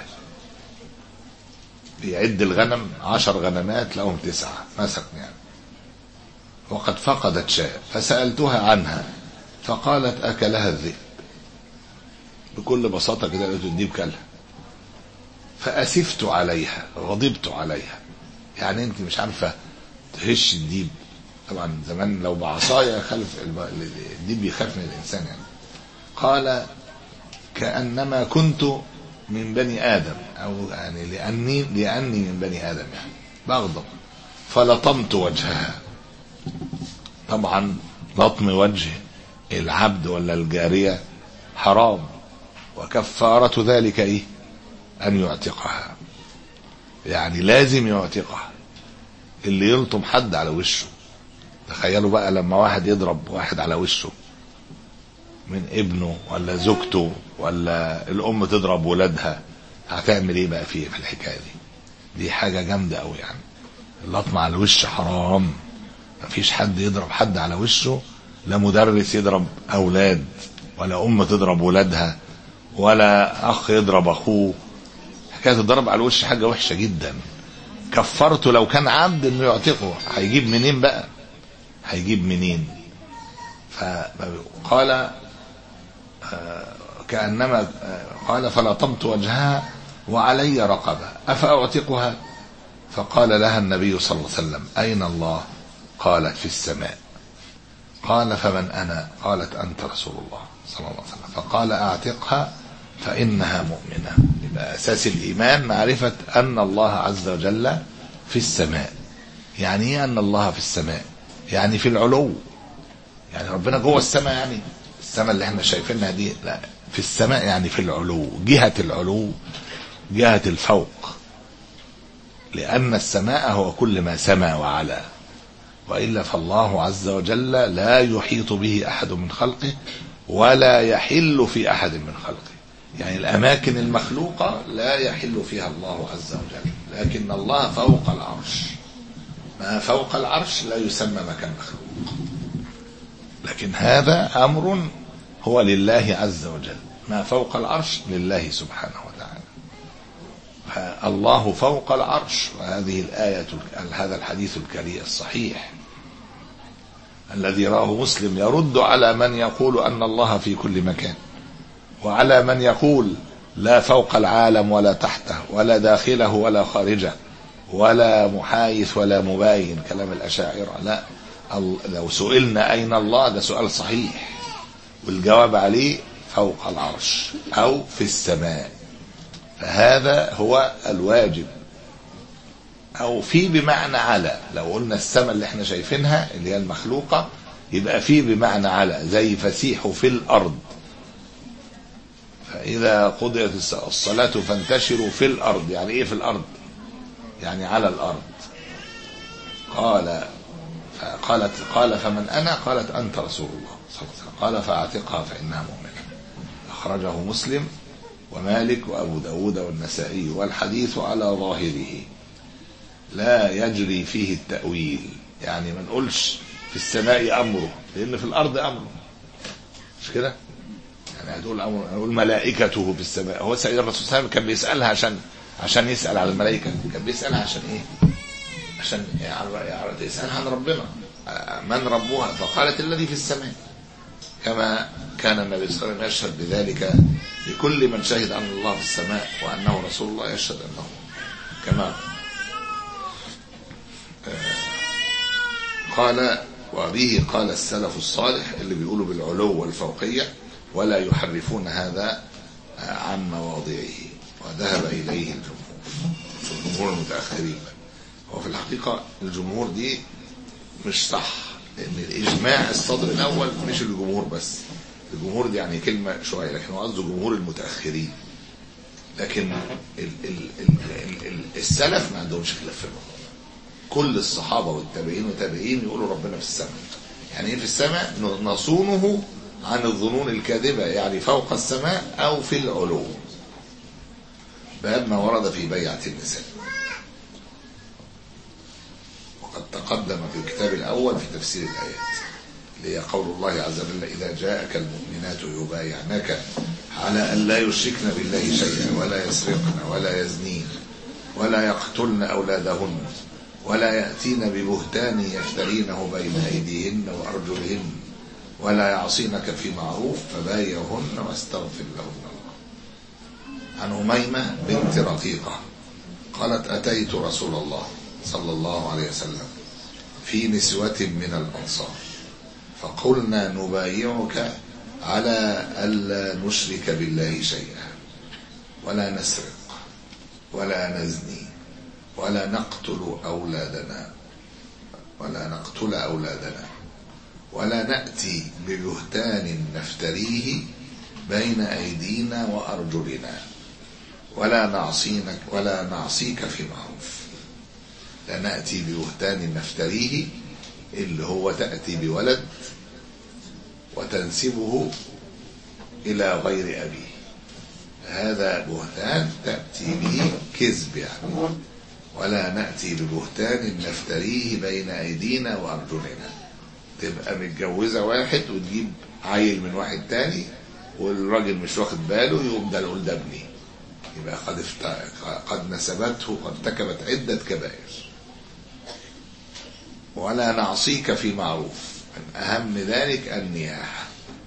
بيعد الغنم عشر غنمات لهم تسعة مثلا يعني، وقد فقدت شاه، فسألتها عنها فقالت أكلها الذئب. بكل بساطة كده قلت الديب كلها. فأسفت عليها، غضبت عليها. يعني انت مش عارفة تهش الديب، طبعا زمان لو بعصايا خلف الديب بيخاف من الإنسان يعني. قال كأنما كنت من بني آدم، أو يعني لأني, لأني من بني آدم يعني بغضب. فلطمت وجهها. طبعا لطم وجه العبد ولا الجارية حرام، وكفارة ذلك ايه؟ ان يعتقها، يعني لازم يعتقها. اللي يلطم حد على وشه، تخيلوا بقى لما واحد يضرب واحد على وشه من ابنه ولا زوجته، ولا الام تضرب ولادها، هتعمل ايه بقى فيه في الحكايه دي؟ دي حاجه جامده قوي يعني. اللطم على الوش حرام، مفيش حد يضرب حد على وشه، لا مدرس يضرب اولاد، ولا ام تضرب ولادها، ولا اخ يضرب اخوه. حكايه الضرب على الوش حاجه وحشه جدا. كفرته لو كان عبد انه يعتقه، هيجيب منين بقى؟ هيجيب منين؟ فقال كأنما قال فلطمت وجهها وعلي رقبة أفأعتقها؟ فقال لها النبي صلى الله عليه وسلم أين الله؟ قالت في السماء. قال فمن أنا؟ قالت أنت رسول الله صلى الله عليه وسلم. فقال أعتقها فإنها مؤمنة. يبقى أساس الإيمان معرفة أن الله عز وجل في السماء. يعني ايه أن الله في السماء؟ يعني في العلو، يعني ربنا جوه السماء، يعني السماء اللي احنا شايفينها دي لا، في السماء يعني في العلو، جهة العلو، جهة الفوق. لأن السماء هو كل ما سما وعلا، وإلا فالله عز وجل لا يحيط به أحد من خلقه ولا يحل في أحد من خلقه. يعني الأماكن المخلوقة لا يحل فيها الله عز وجل، لكن الله فوق العرش. ما فوق العرش لا يسمى مكان مخلوق، لكن هذا أمر هو لله عز وجل. ما فوق العرش لله سبحانه وتعالى. فالله فوق العرش. وهذه الآية، هذا الحديث الكريم الصحيح الذي رواه مسلم يرد على من يقول أن الله في كل مكان، وعلى من يقول لا فوق العالم ولا تحته ولا داخله ولا خارجه ولا محايث ولا مباين، كلام الأشاعرة. لا، لو سئلنا أين الله ده سؤال صحيح، والجواب عليه فوق العرش أو في السماء، فهذا هو الواجب. أو في بمعنى على، لو قلنا السماء اللي احنا شايفينها اللي هي المخلوقة يبقى في بمعنى على، زي فسيحوا في الأرض، فإذا قضيت الصلاة فانتشروا في الأرض. يعني إيه في الأرض؟ يعني على الأرض. قال قالت قال فمن أنا؟ قالت أنت رسول الله صلى الله عليه وسلم. قال فأعتقها فإنها مؤمنة. أخرجه مسلم ومالك وأبو داود والنسائي، والحديث على ظاهره لا يجري فيه التأويل. يعني ما نقولش في السماء أمره، لأن في الأرض أمره، مش كده؟ يعني هتقول أمر، هنقول ملائكته في السماء. هو سيد الرسول صلى الله عليه وسلم كان بيسألها عشان عشان يسأل على الملائكة، كان بيسألها عشان إيه؟ عشان يعني يسألها عن ربنا، من ربها؟ فقالت الذي في السماء، كما كان النبي صلى الله عليه وسلم يشهد بذلك لكل من شهد أن الله في السماء وأنه رسول الله، يشهد أنه كما قال. وبه قال السلف الصالح اللي بيقولوا بالعلو والفوقية ولا يحرفون هذا عن مواضعه، وذهب إليه الجمهور، الجمهور المتأخرين. وفي الحقيقة الجمهور دي مش صح، لأن الإجماع الصدر الأول مش الجمهور بس، الجمهور دي يعني كلمة شوية، لكن هو قصده جمهور المتأخرين. لكن ال ال ال ال ال السلف ما عندهمش خلاف في الموضوع، كل الصحابة والتابعين والتابعين يقولوا ربنا في السماء. يعني ايه في السماء؟ نصونه عن الظنون الكاذبة، يعني فوق السماء أو في العلو. باب ما ورد في بيعة النساء. وقد تقدم في الكتاب الأول في تفسير الآيات، اللي هي قول الله عز وجل: إذا جاءك المؤمنات يبايعنك على أن لا يشركن بالله شيئا ولا يسرقن ولا يزنين ولا يقتلن أولادهن ولا يأتين ببهتان يفترينه بين أيديهن وأرجلهن ولا يعصينك في معروف فبايعهن واستغفر لهن الله. عن أميمة بنت رقيقة قالت: أتيت رسول الله صلى الله عليه وسلم في نسوة من الأنصار فقلنا: نبايعك على ألا نشرك بالله شيئا ولا نسرق ولا نزني ولا نقتل أولادنا ولا نقتل أولادنا ولا نأتي ببهتان نفتريه بين أيدينا وأرجلنا ولا نعصينك ولا نعصيك في معروف. لا نأتي ببهتان نفتريه اللي هو تأتي بولد وتنسبه إلى غير أبيه، هذا بهتان تأتي به كذب يعني. ولا نأتي ببهتان نفتريه بين أيدينا وأرجلنا، تبقى متجوزة واحد وتجيب عيل من واحد تاني والراجل مش واخد باله، يقوم ده يقول ده ابني، يبقى قد قد نسبته وارتكبت عدة كبائر. ولا نعصيك في معروف، من أهم ذلك النياحة،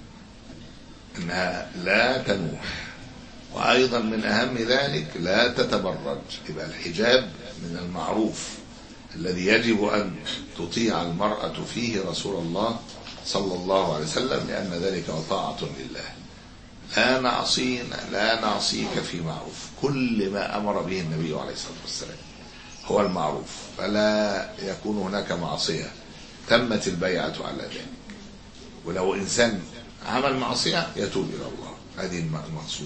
إنها لا تنوح. وأيضا من أهم ذلك لا تتبرج، يبقى الحجاب من المعروف الذي يجب أن تطيع المرأة فيه رسول الله صلى الله عليه وسلم، لأن ذلك طاعة لله. لا نعصينا لا نعصيك في معروف، كل ما أمر به النبي عليه الصلاة والسلام هو المعروف، فلا يكون هناك معصية، تمت البيعة على ذلك. ولو إنسان عمل معصية يتوب إلى الله، هذه المقصود.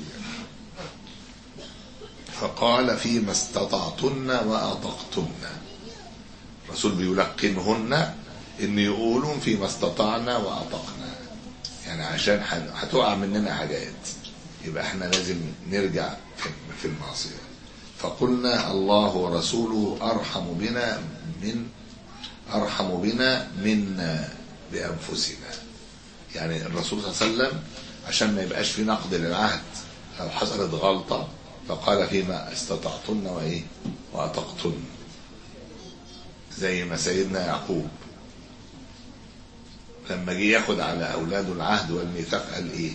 فقال: فيما استطعتن وأطقتن. الرسول بيلقنهن إن يقولون فيما استطعنا وأطقنا، يعني عشان هتقع مننا حاجات يبقى احنا لازم نرجع في المعصية. فقلنا: الله ورسوله أرحم بنا من أرحم بنا منا بأنفسنا. يعني الرسول صلى الله عليه وسلم عشان ما يبقاش في نقد للعهد لو حصلت غلطة فقال: فيما استطعتن وإيه وأطقتن، زي ما سيدنا يعقوب لما جه ياخد على أولاده العهد والميثاق قال إيه؟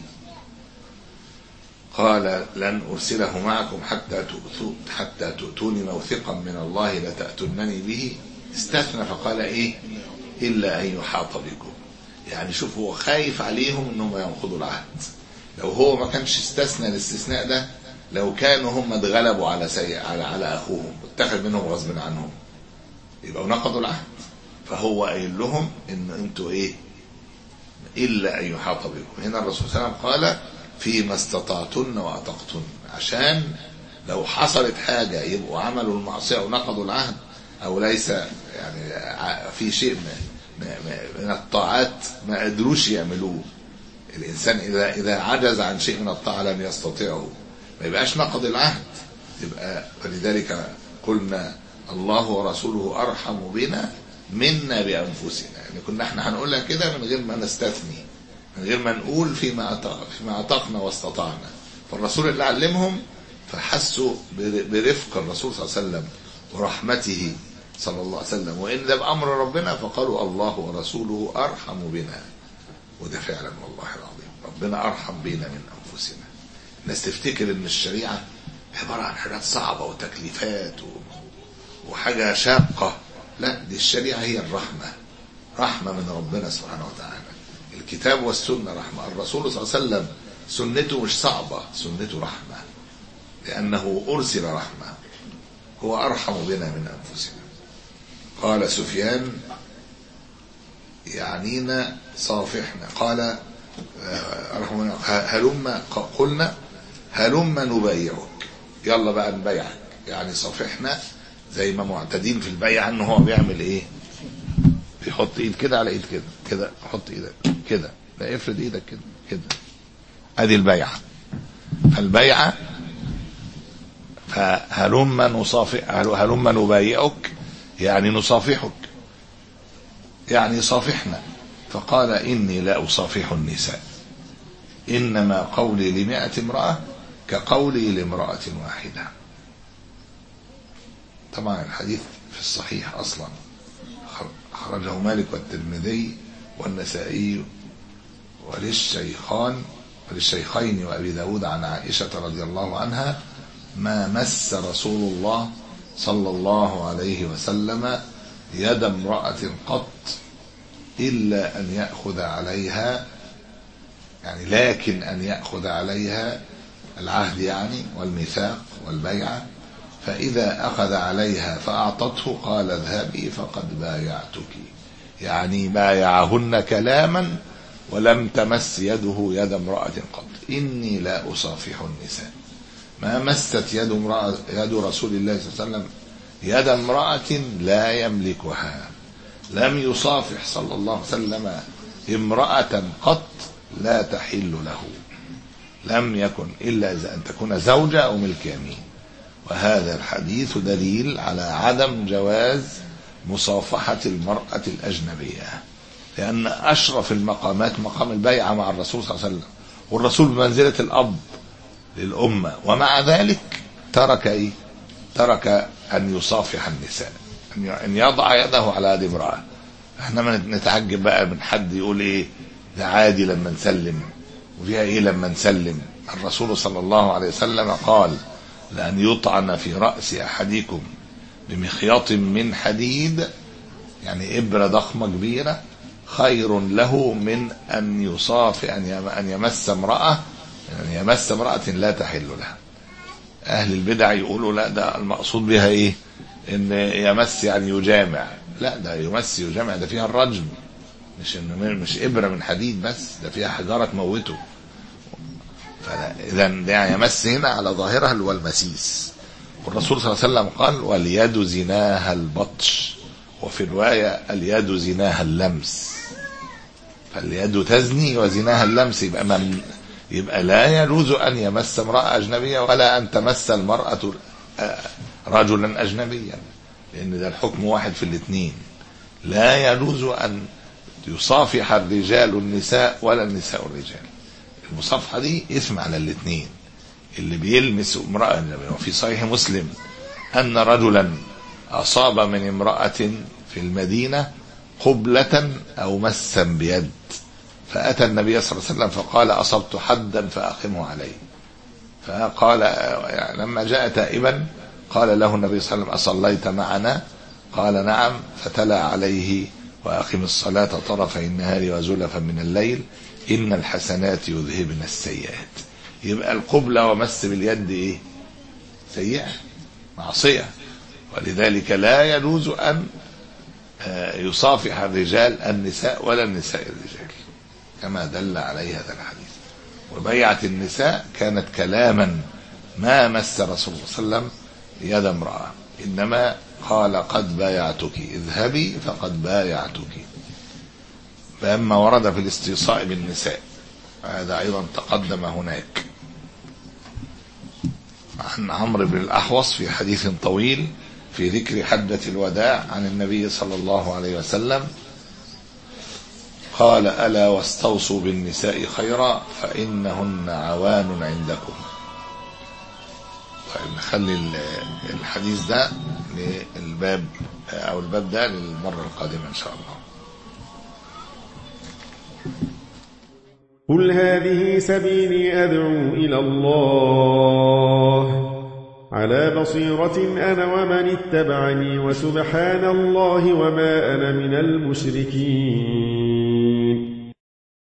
قال: لن أرسله معكم حتى تؤتوا حتى تؤتوني موثقا من الله لتأتونني به. استثنى فقال إيه؟ إلا أن يحاط بكم. يعني شوف، هو خايف عليهم إنهم ينقضوا العهد، لو هو ما كانش استثنى الاستثناء ده، لو كانوا هم اتغلبوا على سيء على على اخوهم واتخذ منهم غصب عنهم، يبقوا نقضوا العهد. فهو قايل لهم ان انتوا ايه؟ الا ان يحاط بكم. هنا الرسول صلى الله عليه وسلم قال فيما استطعتن واطقتن، عشان لو حصلت حاجه يبقوا عملوا المعصيه ونقضوا العهد، او ليس يعني في شيء من الطاعات ما قدروش يعملوه. الانسان اذا اذا عجز عن شيء من الطاعه لم يستطيعه، ما يبقاش نقض العهد. يبقى ولذلك قلنا الله ورسوله ارحم بنا منا بانفسنا، يعني كنا احنا هنقولها كده من غير ما نستثني، من غير ما نقول فيما فيما اطقنا واستطعنا. فالرسول اللي علمهم فحسوا برفق الرسول صلى الله عليه وسلم ورحمته صلى الله عليه وسلم، وان ده بامر ربنا فقالوا الله ورسوله ارحم بنا. وده فعلا والله العظيم ربنا ارحم بنا من انفسنا. الناس تفتكر ان الشريعه عباره عن حاجات صعبه وتكليفات وحاجه شاقه، لا، دي الشريعه هي الرحمه، رحمه من ربنا سبحانه وتعالى. الكتاب والسنه رحمه. الرسول صلى الله عليه وسلم سنته مش صعبه، سنته رحمه، لانه ارسل رحمه، هو ارحم بنا من انفسنا. قال سفيان يعنينا صافحنا، قال هلما قلنا هلما نبايعك، يلا بقى نبايعك، يعني صافحنا زي ما معتدين في البيع ان هو بيعمل ايه؟ بيحط ايد كده على ايد كده كده، حط ايدك كده، لا افرد ايدك كده كده، ادي البيعه. فالبيعه فهلما نصافح هلما نبايعك يعني نصافحك، يعني صافحنا. فقال إني لا أصافح النساء، إنما قولي لمائة امرأة كقولي لامرأة واحدة. طبعا الحديث في الصحيح أصلا، خرجه مالك والترمذي والنسائي وللشيخان وللشيخين وأبي داود عن عائشة رضي الله عنها ما مس رسول الله صلى الله عليه وسلم يد امرأة قط إلا أن يأخذ عليها، يعني لكن أن يأخذ عليها العهد يعني والميثاق والبيعة، فإذا أخذ عليها فأعطته قال اذهبي فقد بايعتك، يعني بايعهن كلاما ولم تمس يده يد امرأة قط. إني لا أصافح النساء، ما مست يد امرأة يد رسول الله صلى الله عليه وسلم يد امرأة لا يملكها، لم يصافح صلى الله عليه وسلم امرأة قط لا تحل له، لم يكن إلا إذا أن تكون زوجة أو ملك يمين. وهذا الحديث دليل على عدم جواز مصافحة المرأة الأجنبية، لأن أشرف المقامات مقام البيعة مع الرسول صلى الله عليه وسلم، والرسول بمنزلة الأب للأمة، ومع ذلك ترك إيه؟ ترك أن يصافح النساء، أن يضع يده على هذه امرأة. احنا ما نتعجب بقى من حد يقول ايه ده عادي لما نسلم، وفيها ايه لما نسلم. الرسول صلى الله عليه وسلم قال لأن يطعن في رأس أحدكم بمخيط من حديد، يعني إبرة ضخمة كبيرة، خير له من أن يصافح أن يمس امرأة أن يمس امرأة لا تحل لها. أهل البدع يقولوا لا، ده المقصود بها إيه؟ إن يمس يعني يجامع، لا، ده يمس يجامع ده فيها الرجم، مش مش إبرة من حديد بس، ده فيها حجارة تموته. فإذا ده يمس هنا على ظاهرها اللي هو المسيس. والرسول صلى الله عليه وسلم قال واليد زناها البطش، وفي الرواية اليد زناها اللمس، فاليد تزني وزناها اللمس. يبقى من يبقى لا يجوز أن يمس امرأة أجنبية ولا أن تمس المرأة رجلا أجنبيا، لأن ده الحكم واحد في الاثنين. لا يجوز أن يصافح الرجال النساء ولا النساء الرجال. المصافحة دي اسم على الاثنين، اللي بيلمس امرأة أجنبية. وفي صحيح مسلم أن رجلا أصاب من امرأة في المدينة قبلة أو مسا بيد، فأتى النبي صلى الله عليه وسلم فقال أصبت حدا فأقمه عليه. فقال يعني لما جاء تائبا قال له النبي صلى الله عليه وسلم أصليت معنا؟ قال نعم. فتلا عليه وأقم الصلاة طرفي النهار وزلفا من الليل إن الحسنات يذهبن السيئات. يبقى القبلة ومس باليد إيه؟ سيئة، معصية، ولذلك لا يجوز أن يصافح الرجال النساء ولا النساء الرجال كما دل عليه هذا الحديث. وبيعة النساء كانت كلاما، ما مس رسول الله صلى الله عليه وسلم يد امرأة، إنما قال قد بايعتك، اذهبي فقد بايعتك. فأما ورد في الاستيصاء بالنساء هذا أيضا تقدم هناك عن عمرو بن الأحوص في حديث طويل في ذكر حجة الوداع عن النبي صلى الله عليه وسلم قال: ألا واستوصوا بالنساء خيرا فإنهن عوان عندكم. طيب نخلي الحديث ده للباب أو الباب ده للمرة القادمة إن شاء الله. قل هذه سبيلي أدعو إلى الله على بصيرة أنا ومن اتبعني وسبحان الله وما أنا من المشركين.